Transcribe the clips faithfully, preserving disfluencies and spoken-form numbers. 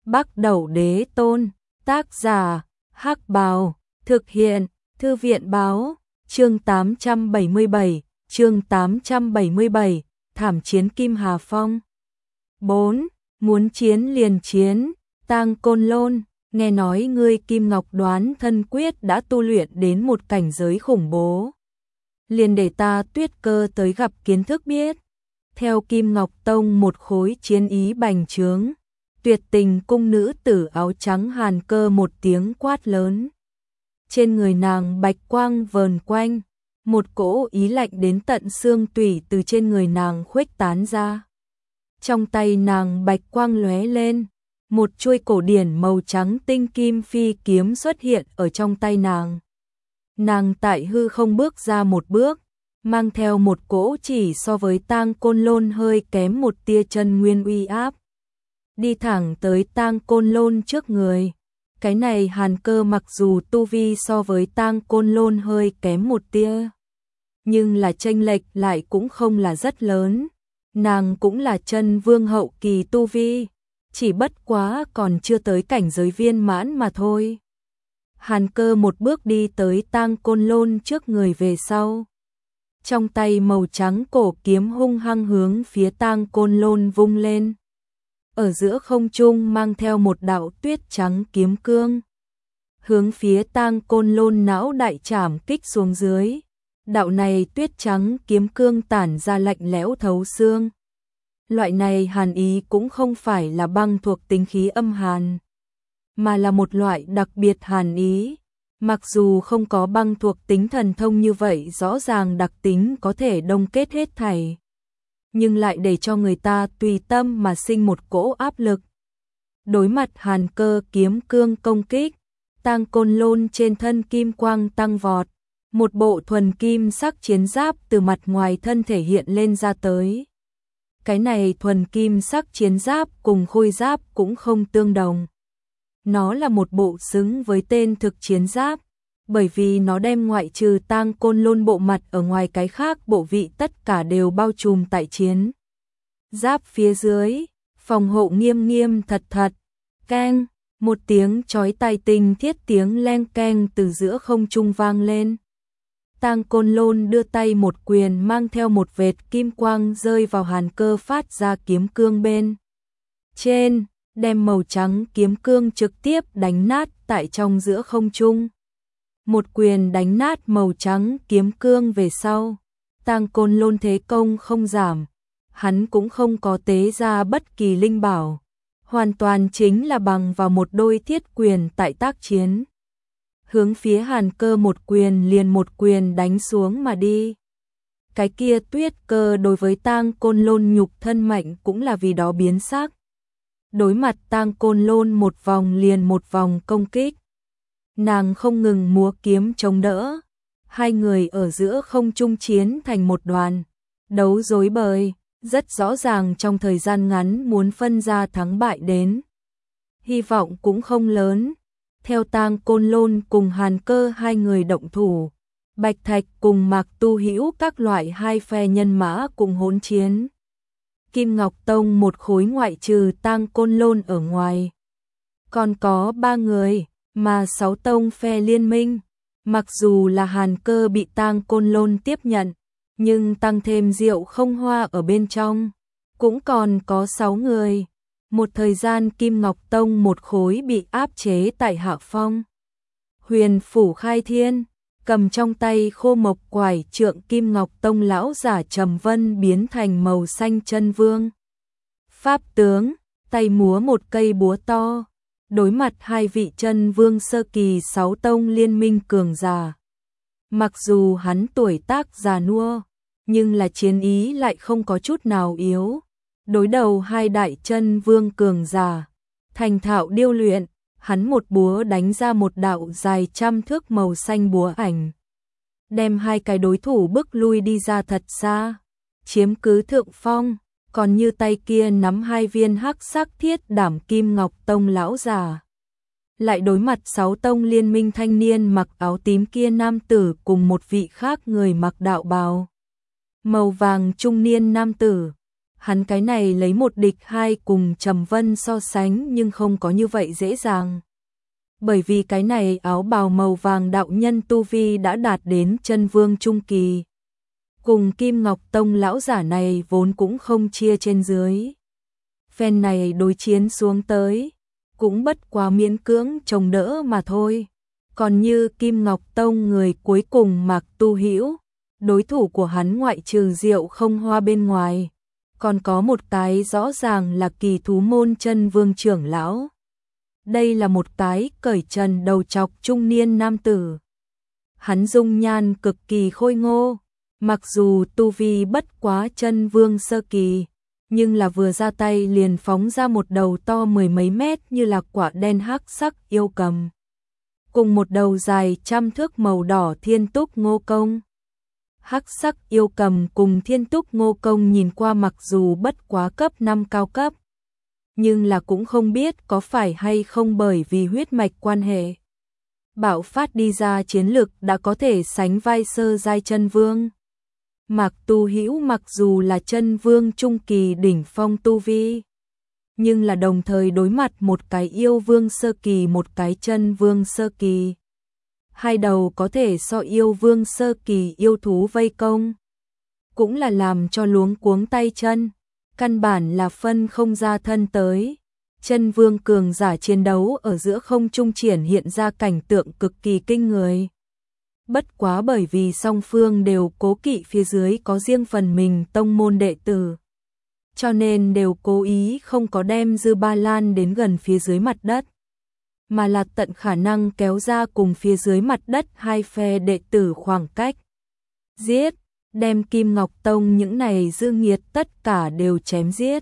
Bắc Đẩu Đế Tôn, tác giả, Hắc Bào, thực hiện, Thư viện báo, chương tám trăm bảy mươi bảy, chương tám trăm bảy mươi bảy, thảm chiến Kim Hà Phong. bốn. Muốn chiến liền chiến, Tang Côn Lôn, nghe nói ngươi Kim Ngọc Đoán Thân Quyết đã tu luyện đến một cảnh giới khủng bố. Liền để ta Tuyết Cơ tới gặp kiến thức biết. Theo Kim Ngọc Tông một khối chiến ý bành trướng, Tuyệt Tình cung nữ tử áo trắng Hàn Cơ một tiếng quát lớn. Trên người nàng bạch quang vờn quanh, một cỗ ý lạnh đến tận xương tủy từ trên người nàng khuếch tán ra. Trong tay nàng bạch quang lóe lên, một chuôi cổ điển màu trắng tinh kim phi kiếm xuất hiện ở trong tay nàng. Nàng tại hư không bước ra một bước, mang theo một cỗ chỉ so với Tang Côn Lôn hơi kém một tia chân nguyên uy áp. Đi thẳng tới Tang Côn Lôn trước người. Cái này Hàn Cơ mặc dù tu vi so với Tang Côn Lôn hơi kém một tia, nhưng là chênh lệch lại cũng không là rất lớn. Nàng cũng là chân vương hậu kỳ tu vi, chỉ bất quá còn chưa tới cảnh giới viên mãn mà thôi. Hàn Cơ một bước đi tới Tang Côn Lôn trước người về sau. Trong tay màu trắng cổ kiếm hung hăng hướng phía Tang Côn Lôn vung lên. Ở giữa không trung mang theo một đạo tuyết trắng kiếm cương. Hướng phía Tang Côn Lôn não đại trảm kích xuống dưới. Đạo này tuyết trắng kiếm cương tản ra lạnh lẽo thấu xương. Loại này hàn ý cũng không phải là băng thuộc tính khí âm hàn, mà là một loại đặc biệt hàn ý. Mặc dù không có băng thuộc tính thần thông như vậy rõ ràng đặc tính có thể đông kết hết thảy, nhưng lại để cho người ta tùy tâm mà sinh một cỗ áp lực. Đối mặt Hàn Cơ kiếm cương công kích, Tang Côn Lôn trên thân kim quang tăng vọt, một bộ thuần kim sắc chiến giáp từ mặt ngoài thân thể hiện lên ra tới. Cái này thuần kim sắc chiến giáp cùng khôi giáp cũng không tương đồng. Nó là một bộ xứng với tên thực chiến giáp, bởi vì nó đem ngoại trừ Tang Côn Lôn bộ mặt ở ngoài cái khác bộ vị tất cả đều bao trùm tại chiến giáp phía dưới, phòng hộ nghiêm nghiêm thật thật. Keng, một tiếng chói tai tinh thiết tiếng leng keng từ giữa không trung vang lên. Tang Côn Lôn đưa tay một quyền mang theo một vệt kim quang rơi vào Hàn Cơ phát ra kiếm cương bên trên, đem màu trắng kiếm cương trực tiếp đánh nát tại trong giữa không trung. Một quyền đánh nát màu trắng kiếm cương về sau, Tang Côn Lôn thế công không giảm, hắn cũng không có tế ra bất kỳ linh bảo, hoàn toàn chính là bằng vào một đôi thiết quyền tại tác chiến. Hướng phía Hàn Cơ một quyền liền một quyền đánh xuống mà đi. Cái kia Tuyết Cơ đối với Tang Côn Lôn nhục thân mạnh cũng là vì đó biến sắc. Đối mặt Tang Côn Lôn một vòng liền một vòng công kích, nàng không ngừng múa kiếm chống đỡ. Hai người ở giữa không trung chiến thành một đoàn, đấu rối bời, rất rõ ràng trong thời gian ngắn muốn phân ra thắng bại đến. Hy vọng cũng không lớn. Theo Tang Côn Lôn cùng Hàn Cơ hai người động thủ, Bạch Thạch cùng Mạc Tu Hữu các loại hai phe nhân mã cùng hỗn chiến. Kim Ngọc Tông một khối ngoại trừ Tang Côn Lôn ở ngoài, còn có ba người, mà sáu tông phe liên minh. Mặc dù là Hàn Cơ bị Tang Côn Lôn tiếp nhận, nhưng tăng thêm Diệu Không Hoa ở bên trong, cũng còn có sáu người. Một thời gian Kim Ngọc Tông một khối bị áp chế tại hạ phong. Huyền Phủ Khai Thiên, cầm trong tay khô mộc quải trượng Kim Ngọc Tông lão giả Trầm Vân biến thành màu xanh chân vương. Pháp tướng, tay múa một cây búa to, đối mặt hai vị chân vương sơ kỳ sáu tông liên minh cường giả. Mặc dù hắn tuổi tác già nua, nhưng là chiến ý lại không có chút nào yếu. Đối đầu hai đại chân vương cường giả, thành thạo điêu luyện, hắn một búa đánh ra một đạo dài trăm thước màu xanh búa ảnh, đem hai cái đối thủ bức lui đi ra thật xa, chiếm cứ thượng phong. Còn như tay kia nắm hai viên hắc sắc thiết đảm Kim Ngọc Tông lão già, lại đối mặt sáu tông liên minh thanh niên mặc áo tím kia nam tử cùng một vị khác người mặc đạo bào màu vàng trung niên nam tử. Hắn cái này lấy một địch hai cùng Trầm Vân so sánh nhưng không có như vậy dễ dàng. Bởi vì cái này áo bào màu vàng đạo nhân tu vi đã đạt đến chân vương trung kỳ. Cùng Kim Ngọc Tông lão giả này vốn cũng không chia trên dưới. Phen này đối chiến xuống tới, cũng bất quá miễn cưỡng chống đỡ mà thôi. Còn như Kim Ngọc Tông người cuối cùng Mạc Tu Hữu, đối thủ của hắn ngoại trừ Diệu Không Hoa bên ngoài, còn có một cái rõ ràng là Kỳ Thú Môn chân vương trưởng lão. Đây là một cái cởi trần đầu trọc trung niên nam tử. Hắn dung nhan cực kỳ khôi ngô, mặc dù tu vi bất quá chân vương sơ kỳ, nhưng là vừa ra tay liền phóng ra một đầu to mười mấy mét như là quả đen hắc sắc yêu cầm. Cùng một đầu dài trăm thước màu đỏ thiên túc ngô công. Hắc sắc yêu cầm cùng thiên túc ngô công nhìn qua mặc dù bất quá cấp năm cao cấp, nhưng là cũng không biết có phải hay không bởi vì huyết mạch quan hệ. Bạo phát đi ra chiến lực đã có thể sánh vai sơ giai chân vương. Mạc Tu Hữu mặc dù là chân vương trung kỳ đỉnh phong tu vi, nhưng là đồng thời đối mặt một cái yêu vương sơ kỳ một cái chân vương sơ kỳ. Hai đầu có thể so yêu vương sơ kỳ yêu thú vây công, cũng là làm cho luống cuống tay chân, căn bản là phân không ra thân tới. Chân vương cường giả chiến đấu ở giữa không trung triển hiện ra cảnh tượng cực kỳ kinh người. Bất quá bởi vì song phương đều cố kỵ phía dưới có riêng phần mình tông môn đệ tử, cho nên đều cố ý không có đem Dư Ba Lan đến gần phía dưới mặt đất, mà là tận khả năng kéo ra cùng phía dưới mặt đất hai phe đệ tử khoảng cách. Giết, đem Kim Ngọc Tông những này dư nghiệt tất cả đều chém giết.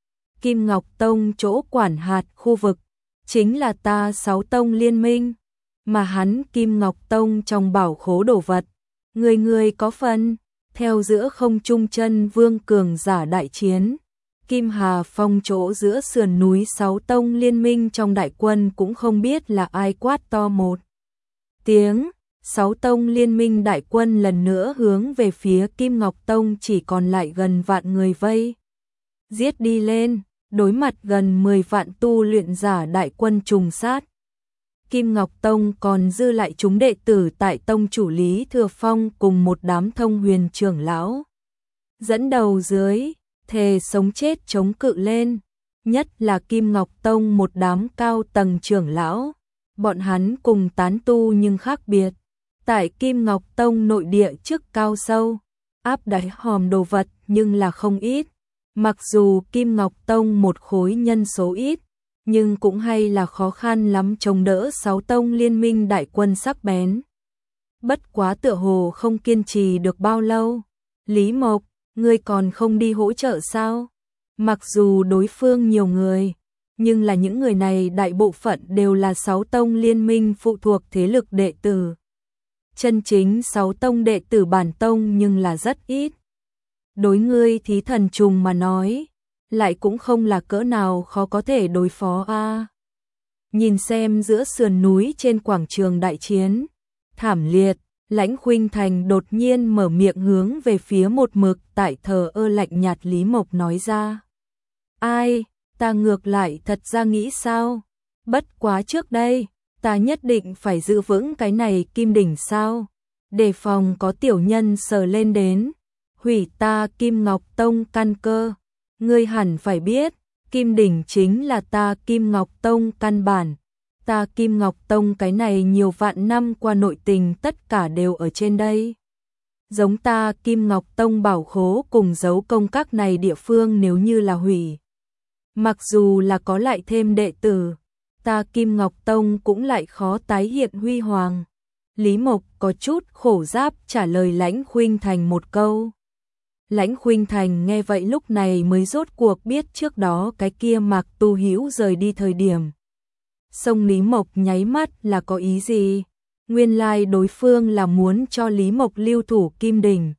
Kim Ngọc Tông chỗ quản hạt khu vực, chính là ta sáu tông liên minh, mà hắn Kim Ngọc Tông trong bảo khố đồ vật, người người có phần. Theo giữa không trung chân vương cường giả đại chiến, Kim Hà Phong chỗ giữa sườn núi sáu tông liên minh trong đại quân cũng không biết là ai quát to một tiếng. Sáu tông liên minh đại quân lần nữa hướng về phía Kim Ngọc Tông chỉ còn lại gần vạn người vây. Giết đi lên, đối mặt gần mười vạn tu luyện giả đại quân trùng sát. Kim Ngọc Tông còn dư lại chúng đệ tử tại tông chủ Lý Thừa Phong cùng một đám thông huyền trưởng lão. Dẫn đầu dưới, thề sống chết chống cự lên, nhất là Kim Ngọc Tông một đám cao tầng trưởng lão. Bọn hắn cùng tán tu nhưng khác biệt. Tại Kim Ngọc Tông nội địa chức cao sâu, áp đáy hòm đồ vật nhưng là không ít. Mặc dù Kim Ngọc Tông một khối nhân số ít, nhưng cũng hay là khó khăn lắm chống đỡ sáu tông liên minh đại quân sắc bén. Bất quá tựa hồ không kiên trì được bao lâu. Lý Mộc, ngươi còn không đi hỗ trợ sao? Mặc dù đối phương nhiều người, nhưng là những người này đại bộ phận đều là sáu tông liên minh phụ thuộc thế lực đệ tử. Chân chính sáu tông đệ tử bản tông nhưng là rất ít. Đối ngươi Thí Thần Trùng mà nói, lại cũng không là cỡ nào khó có thể đối phó a. À. Nhìn xem giữa sườn núi trên quảng trường đại chiến, thảm liệt, Lãnh Khuynh Thành đột nhiên mở miệng hướng về phía một mực tại thờ ơ lạnh nhạt Lý Mộc nói ra. Ai, ta ngược lại thật ra nghĩ sao? Bất quá trước đây, ta nhất định phải giữ vững cái này kim đỉnh sao? Đề phòng có tiểu nhân sờ lên đến, hủy ta Kim Ngọc Tông căn cơ. Ngươi hẳn phải biết, kim đỉnh chính là ta Kim Ngọc Tông căn bản. Ta Kim Ngọc Tông cái này nhiều vạn năm qua nội tình tất cả đều ở trên đây. Giống ta Kim Ngọc Tông bảo khố cùng dấu công các này địa phương nếu như là hủy. Mặc dù là có lại thêm đệ tử, ta Kim Ngọc Tông cũng lại khó tái hiện huy hoàng. Lý Mộc có chút khổ giáp trả lời Lãnh Khuynh Thành một câu. Lãnh Khuynh Thành nghe vậy lúc này mới rốt cuộc biết trước đó cái kia Mạc Tu Hữu rời đi thời điểm. Sông Lý Mộc nháy mắt là có ý gì? Nguyên lai đối phương là muốn cho Lý Mộc lưu thủ kim đỉnh,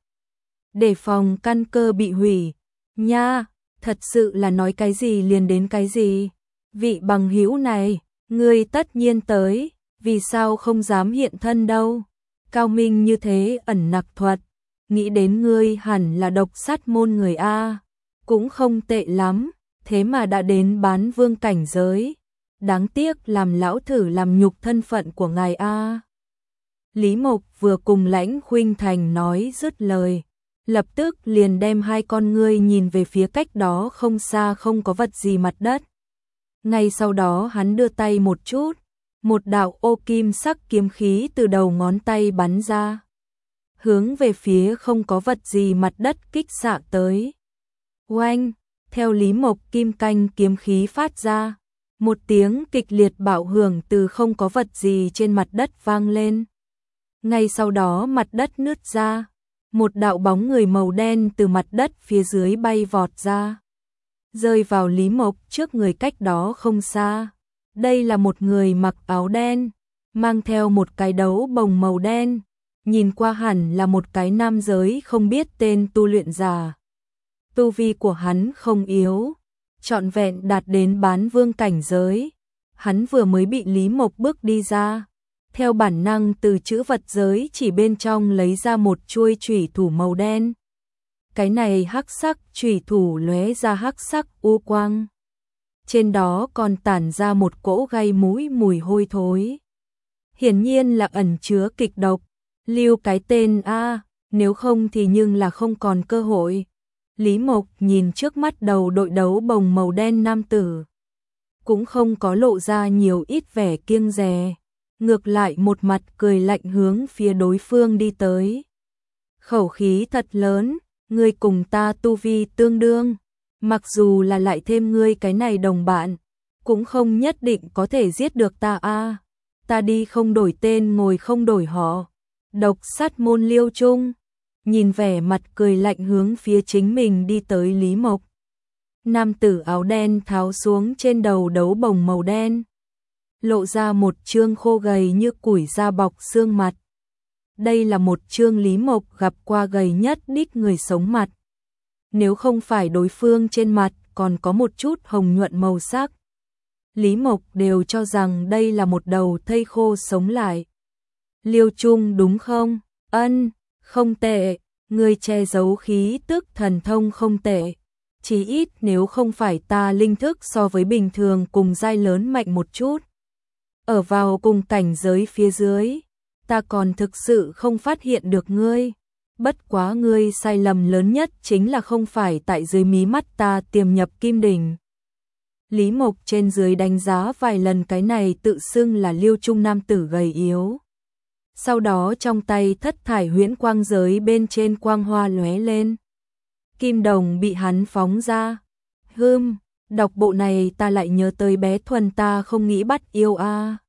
để phòng căn cơ bị hủy. Nha, thật sự là nói cái gì liền đến cái gì. Vị bằng hữu này, ngươi tất nhiên tới, vì sao không dám hiện thân đâu? Cao minh như thế ẩn nặc thuật, nghĩ đến ngươi hẳn là độc sát môn người a. cũng không tệ lắm, thế mà đã đến bán vương cảnh giới. Đáng tiếc làm lão thử làm nhục thân phận của ngài a. Lý Mộc vừa cùng Lãnh Khuynh Thành nói dứt lời, lập tức liền đem hai con ngươi nhìn về phía cách đó không xa không có vật gì mặt đất. Ngay sau đó hắn đưa tay một chút, một đạo ô kim sắc kiếm khí từ đầu ngón tay bắn ra, hướng về phía không có vật gì mặt đất kích xạ tới. Oanh, theo Lý Mộc kim canh kiếm khí phát ra, một tiếng kịch liệt bạo hưởng từ không có vật gì trên mặt đất vang lên. Ngay sau đó mặt đất nứt ra, một đạo bóng người màu đen từ mặt đất phía dưới bay vọt ra, rơi vào Lý Mộc trước người cách đó không xa. Đây là một người mặc áo đen, mang theo một cái đấu bồng màu đen, nhìn qua hẳn là một cái nam giới không biết tên tu luyện giả. Tu vi của hắn không yếu, trọn vẹn đạt đến bán vương cảnh giới. Hắn vừa mới bị Lý Mộc bước đi ra, theo bản năng từ chữ vật giới chỉ bên trong lấy ra một chuôi chủy thủ màu đen. Cái này hắc sắc chủy thủ lóe ra hắc sắc u quang, trên đó còn tản ra một cỗ gây mũi mùi hôi thối. Hiển nhiên là ẩn chứa kịch độc, lưu cái tên a, nếu không thì nhưng là không còn cơ hội. Lý Mộc nhìn trước mắt đầu đội đấu bồng màu đen nam tử, cũng không có lộ ra nhiều ít vẻ kiêng dè, ngược lại một mặt cười lạnh hướng phía đối phương đi tới. Khẩu khí thật lớn, ngươi cùng ta tu vi tương đương, mặc dù là lại thêm ngươi cái này đồng bạn, cũng không nhất định có thể giết được ta a. Ta đi không đổi tên ngồi không đổi họ. Độc sát môn Liêu Trung nhìn vẻ mặt cười lạnh hướng phía chính mình đi tới Lý Mộc. Nam tử áo đen tháo xuống trên đầu đấu bồng màu đen, lộ ra một trương khô gầy như củi da bọc xương mặt. Đây là một trương Lý Mộc gặp qua gầy nhất đích người sống mặt. Nếu không phải đối phương trên mặt còn có một chút hồng nhuận màu sắc, Lý Mộc đều cho rằng đây là một đầu thây khô sống lại. Liêu Trung đúng không? Ân, không tệ, người che giấu khí tức thần thông không tệ. Chỉ ít nếu không phải ta linh thức so với bình thường cùng giai lớn mạnh một chút, ở vào cùng cảnh giới phía dưới, ta còn thực sự không phát hiện được ngươi. Bất quá ngươi sai lầm lớn nhất chính là không phải tại dưới mí mắt ta tiềm nhập kim đỉnh. Lý Mộc trên dưới đánh giá vài lần cái này tự xưng là Liêu Trung nam tử gầy yếu. Sau đó trong tay thất thải huyễn quang giới bên trên quang hoa lóe lên. Kim đồng bị hắn phóng ra. Hưm, đọc bộ này ta lại nhớ tới bé Thuần ta không nghĩ bắt yêu a.